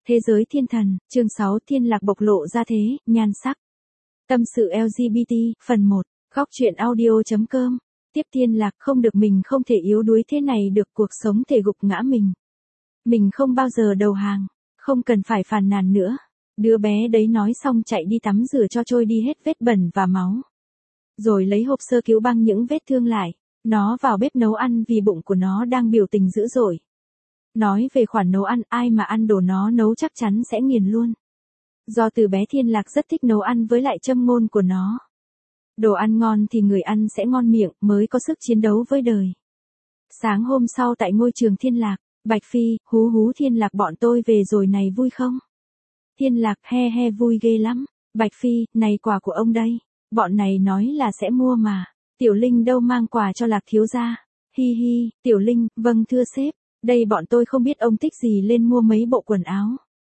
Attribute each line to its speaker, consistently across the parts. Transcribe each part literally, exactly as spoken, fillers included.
Speaker 1: Thế giới thiên thần, chương sáu Thiên Lạc bộc lộ ra thế, nhan sắc. Tâm sự lờ giê bê tê, phần một, góc truyện audio.com. Tiếp Thiên Lạc không được mình không thể yếu đuối thế này được cuộc sống thể gục ngã mình. Mình không bao giờ đầu hàng, không cần phải phàn nàn nữa. Đứa bé đấy nói xong chạy đi tắm rửa cho trôi đi hết vết bẩn và máu. Rồi lấy hộp sơ cứu băng những vết thương lại. Nó vào bếp nấu ăn vì bụng của nó đang biểu tình dữ dội. Nói về khoản nấu ăn, ai mà ăn đồ nó nấu chắc chắn sẽ nghiền luôn. Do từ bé Thiên Lạc rất thích nấu ăn với lại châm ngôn của nó. Đồ ăn ngon thì người ăn sẽ ngon miệng, mới có sức chiến đấu với đời. Sáng hôm sau tại ngôi trường Thiên Lạc, Bạch Phi, hú hú Thiên Lạc bọn tôi về rồi này vui không? Thiên Lạc, he he vui ghê lắm. Bạch Phi, này quà của ông đây. Bọn này nói là sẽ mua mà. Tiểu Linh đâu mang quà cho Lạc thiếu gia. Hi hi, Tiểu Linh, vâng thưa sếp. Đây bọn tôi không biết ông thích gì lên mua mấy bộ quần áo.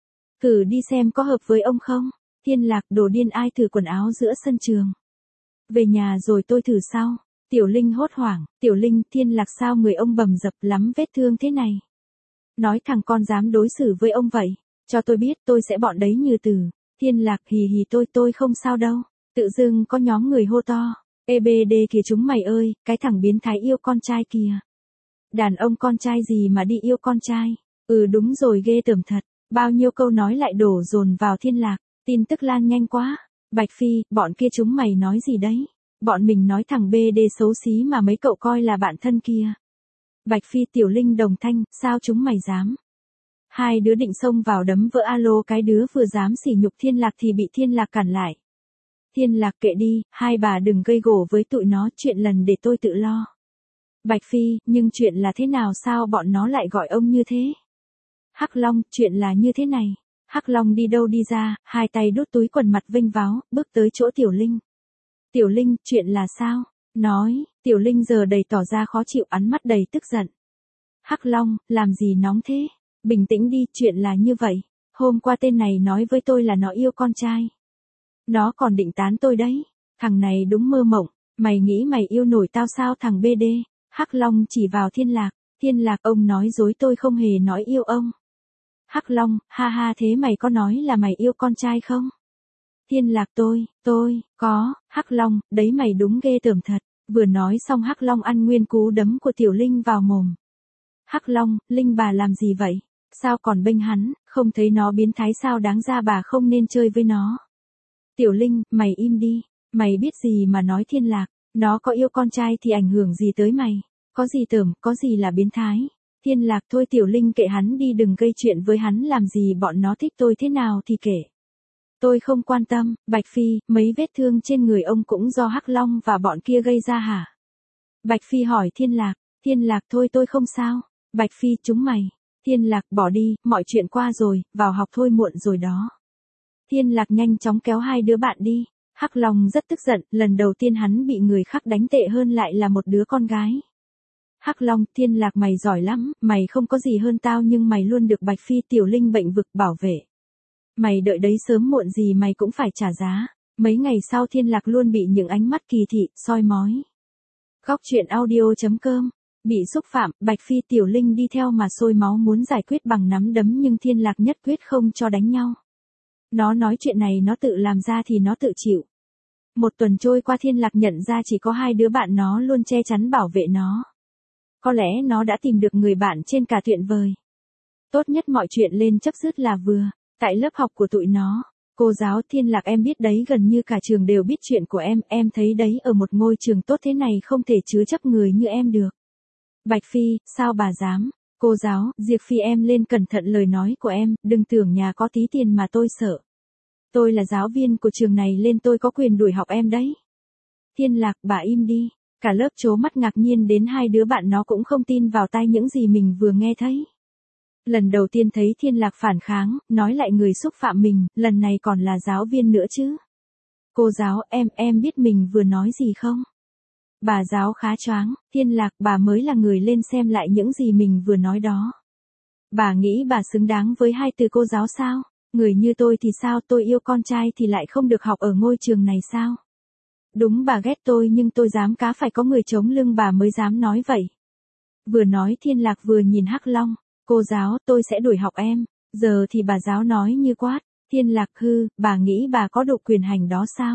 Speaker 1: Thử đi xem có hợp với ông không? Thiên Lạc, đồ điên ai thử quần áo giữa sân trường. Về nhà rồi tôi thử sau. Tiểu Linh hốt hoảng, Tiểu Linh, Thiên Lạc sao người ông bầm dập lắm vết thương thế này? Nói thằng con dám đối xử với ông vậy, cho tôi biết tôi sẽ bọn đấy như từ. Thiên Lạc, hì hì tôi tôi không sao đâu. Tự dưng có nhóm người hô to. Ê bê đê kìa chúng mày ơi, cái thằng biến thái yêu con trai kìa. Đàn ông con trai gì mà đi yêu con trai? Ừ đúng rồi ghê tởm thật. Bao nhiêu câu nói lại đổ dồn vào Thiên Lạc. Tin tức lan nhanh quá. Bạch Phi, bọn kia chúng mày nói gì đấy? Bọn mình nói thằng bê đê xấu xí mà mấy cậu coi là bạn thân kia. Bạch Phi, Tiểu Linh, Đồng Thanh, sao chúng mày dám? Hai đứa định xông vào đấm vỡ alo cái đứa vừa dám sỉ nhục Thiên Lạc thì bị Thiên Lạc cản lại. Thiên Lạc kệ đi, hai bà đừng gây gổ với tụi nó, chuyện lần để tôi tự lo. Bạch Phi, nhưng chuyện là thế nào sao bọn nó lại gọi ông như thế? Hắc Long, chuyện là như thế này. Hắc Long đi đâu đi ra, hai tay đút túi quần mặt vênh váo, bước tới chỗ Tiểu Linh. Tiểu Linh, chuyện là sao? Nói, Tiểu Linh giờ đầy tỏ ra khó chịu ánh mắt đầy tức giận. Hắc Long, làm gì nóng thế? Bình tĩnh đi, chuyện là như vậy. Hôm qua tên này nói với tôi là nó yêu con trai. Nó còn định tán tôi đấy. Thằng này đúng mơ mộng, mày nghĩ mày yêu nổi tao sao thằng bê đê? Hắc Long chỉ vào Thiên Lạc. Thiên Lạc, ông nói dối tôi không hề nói yêu ông. Hắc Long, ha ha thế mày có nói là mày yêu con trai không? Thiên Lạc tôi, tôi, có, Hắc Long, đấy mày đúng ghê tởm thật. Vừa nói xong Hắc Long ăn nguyên cú đấm của Tiểu Linh vào mồm. Hắc Long, Linh bà làm gì vậy? Sao còn bênh hắn, không thấy nó biến thái sao đáng ra bà không nên chơi với nó. Tiểu Linh, mày im đi, mày biết gì mà nói Thiên Lạc, nó có yêu con trai thì ảnh hưởng gì tới mày, có gì tởm, có gì là biến thái. Thiên Lạc thôi Tiểu Linh kệ hắn đi đừng gây chuyện với hắn làm gì bọn nó thích tôi thế nào thì kệ. Tôi không quan tâm, Bạch Phi, mấy vết thương trên người ông cũng do Hắc Long và bọn kia gây ra hả? Bạch Phi hỏi Thiên Lạc, Thiên Lạc thôi tôi không sao. Bạch Phi, chúng mày. Thiên Lạc, bỏ đi, mọi chuyện qua rồi, vào học thôi muộn rồi đó. Thiên Lạc nhanh chóng kéo hai đứa bạn đi. Hắc Long rất tức giận, lần đầu tiên hắn bị người khác đánh tệ hơn lại là một đứa con gái. Hắc Long, Thiên Lạc mày giỏi lắm, mày không có gì hơn tao nhưng mày luôn được Bạch Phi Tiểu Linh bệnh vực bảo vệ. Mày đợi đấy sớm muộn gì mày cũng phải trả giá. Mấy ngày sau Thiên Lạc luôn bị những ánh mắt kỳ thị, soi mói. Góc truyện audio.com. Bị xúc phạm, Bạch Phi Tiểu Linh đi theo mà sôi máu muốn giải quyết bằng nắm đấm nhưng Thiên Lạc nhất quyết không cho đánh nhau. Nó nói chuyện này nó tự làm ra thì nó tự chịu. Một tuần trôi qua Thiên Lạc nhận ra chỉ có hai đứa bạn nó luôn che chắn bảo vệ nó. Có lẽ nó đã tìm được người bạn trên cả tuyệt vời. Tốt nhất mọi chuyện lên chấp dứt là vừa. Tại lớp học của tụi nó, cô giáo Thiên Lạc em biết đấy gần như cả trường đều biết chuyện của em, em thấy đấy ở một ngôi trường tốt thế này không thể chứa chấp người như em được. Bạch Phi, sao bà dám? Cô giáo, Diệp Phi em lên cẩn thận lời nói của em, đừng tưởng nhà có tí tiền mà tôi sợ. Tôi là giáo viên của trường này lên tôi có quyền đuổi học em đấy. Thiên Lạc, bà im đi. Cả lớp trố mắt ngạc nhiên đến hai đứa bạn nó cũng không tin vào tai những gì mình vừa nghe thấy. Lần đầu tiên thấy Thiên Lạc phản kháng, nói lại người xúc phạm mình, lần này còn là giáo viên nữa chứ. Cô giáo, em, em biết mình vừa nói gì không? Bà giáo khá choáng, Thiên Lạc, bà mới là người lên xem lại những gì mình vừa nói đó. Bà nghĩ bà xứng đáng với hai từ cô giáo sao? Người như tôi thì sao, tôi yêu con trai thì lại không được học ở ngôi trường này sao? Đúng bà ghét tôi nhưng tôi dám cá phải có người chống lưng bà mới dám nói vậy. Vừa nói Thiên Lạc vừa nhìn Hắc Long. Cô giáo, tôi sẽ đuổi học em. Giờ thì bà giáo nói như quát, Thiên Lạc hư, bà nghĩ bà có đủ quyền hành đó sao?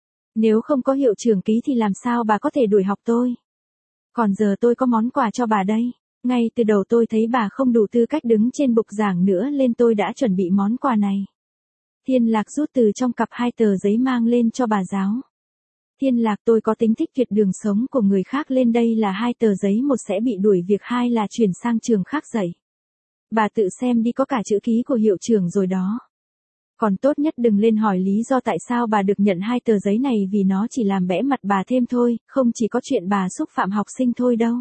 Speaker 1: Nếu không có hiệu trưởng ký thì làm sao bà có thể đuổi học tôi? Còn giờ tôi có món quà cho bà đây. Ngay từ đầu tôi thấy bà không đủ tư cách đứng trên bục giảng nữa nên tôi đã chuẩn bị món quà này. Thiên Lạc rút từ trong cặp hai tờ giấy mang lên cho bà giáo. Thiên Lạc, tôi có tính thích tuyệt đường sống của người khác lên đây là hai tờ giấy, một sẽ bị đuổi việc, hai là chuyển sang trường khác dạy. Bà tự xem đi, có cả chữ ký của hiệu trưởng rồi đó. Còn tốt nhất đừng lên hỏi lý do tại sao bà được nhận hai tờ giấy này, vì nó chỉ làm bẽ mặt bà thêm thôi, không chỉ có chuyện bà xúc phạm học sinh thôi đâu.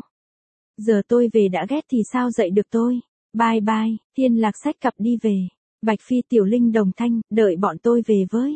Speaker 1: Giờ tôi về đã ghét thì sao dạy được tôi. Bye bye. Thiên Lạc xách cặp đi về. Bạch Phi, Tiểu Linh, Đồng Thanh, đợi bọn tôi về với.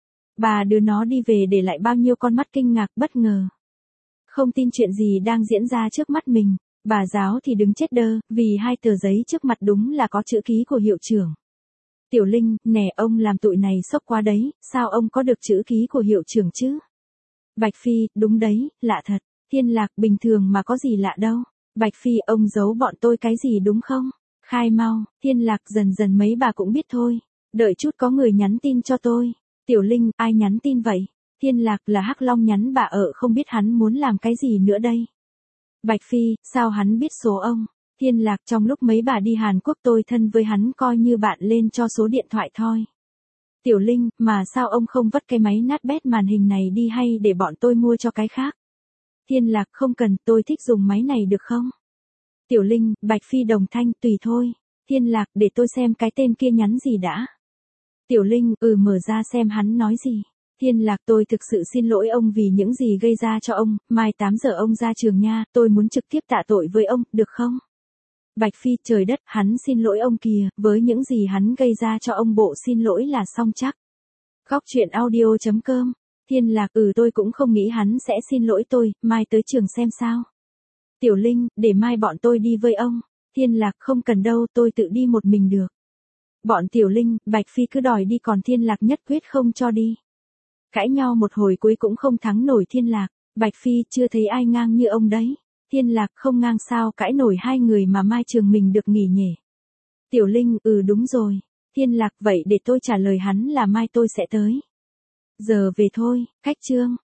Speaker 1: Bà đưa nó đi về để lại bao nhiêu con mắt kinh ngạc bất ngờ. Không tin chuyện gì đang diễn ra trước mắt mình. Bà giáo thì đứng chết đơ, vì hai tờ giấy trước mặt đúng là có chữ ký của hiệu trưởng. Tiểu Linh, nè ông làm tụi này sốc quá đấy, sao ông có được chữ ký của hiệu trưởng chứ? Bạch Phi, đúng đấy, lạ thật. Thiên Lạc, bình thường mà có gì lạ đâu. Bạch Phi, ông giấu bọn tôi cái gì đúng không? Khai mau. Thiên Lạc, dần dần mấy bà cũng biết thôi. Đợi chút có người nhắn tin cho tôi. Tiểu Linh, ai nhắn tin vậy? Thiên Lạc, là Hắc Long nhắn bà ở, không biết hắn muốn làm cái gì nữa đây. Bạch Phi, sao hắn biết số ông? Thiên Lạc, trong lúc mấy bà đi Hàn Quốc tôi thân với hắn, coi như bạn lên cho số điện thoại thôi. Tiểu Linh, mà sao ông không vất cái máy nát bét màn hình này đi, hay để bọn tôi mua cho cái khác? Thiên Lạc, không cần, tôi thích dùng máy này được không? Tiểu Linh, Bạch Phi, Đồng Thanh, tùy thôi. Thiên Lạc, để tôi xem cái tên kia nhắn gì đã. Tiểu Linh, ừ, mở ra xem hắn nói gì. Thiên Lạc, tôi thực sự xin lỗi ông vì những gì gây ra cho ông, mai tám giờ ông ra trường nha, tôi muốn trực tiếp tạ tội với ông, được không? Bạch Phi, trời đất, hắn xin lỗi ông kìa, với những gì hắn gây ra cho ông, bộ xin lỗi là xong chắc. Góc truyện audio chấm com. Thiên Lạc, ừ, tôi cũng không nghĩ hắn sẽ xin lỗi tôi, mai tới trường xem sao. Tiểu Linh, để mai bọn tôi đi với ông. Thiên Lạc, không cần đâu, tôi tự đi một mình được. Bọn Tiểu Linh, Bạch Phi cứ đòi đi, còn Thiên Lạc nhất quyết không cho đi. Cãi nhau một hồi cuối cũng không thắng nổi Thiên Lạc. Bạch Phi, chưa thấy ai ngang như ông đấy. Thiên Lạc, không ngang sao cãi nổi hai người mà mai trường mình được nghỉ nhỉ. Tiểu Linh, ừ đúng rồi. Thiên Lạc, vậy để tôi trả lời hắn là mai tôi sẽ tới. Giờ về thôi, cách chương.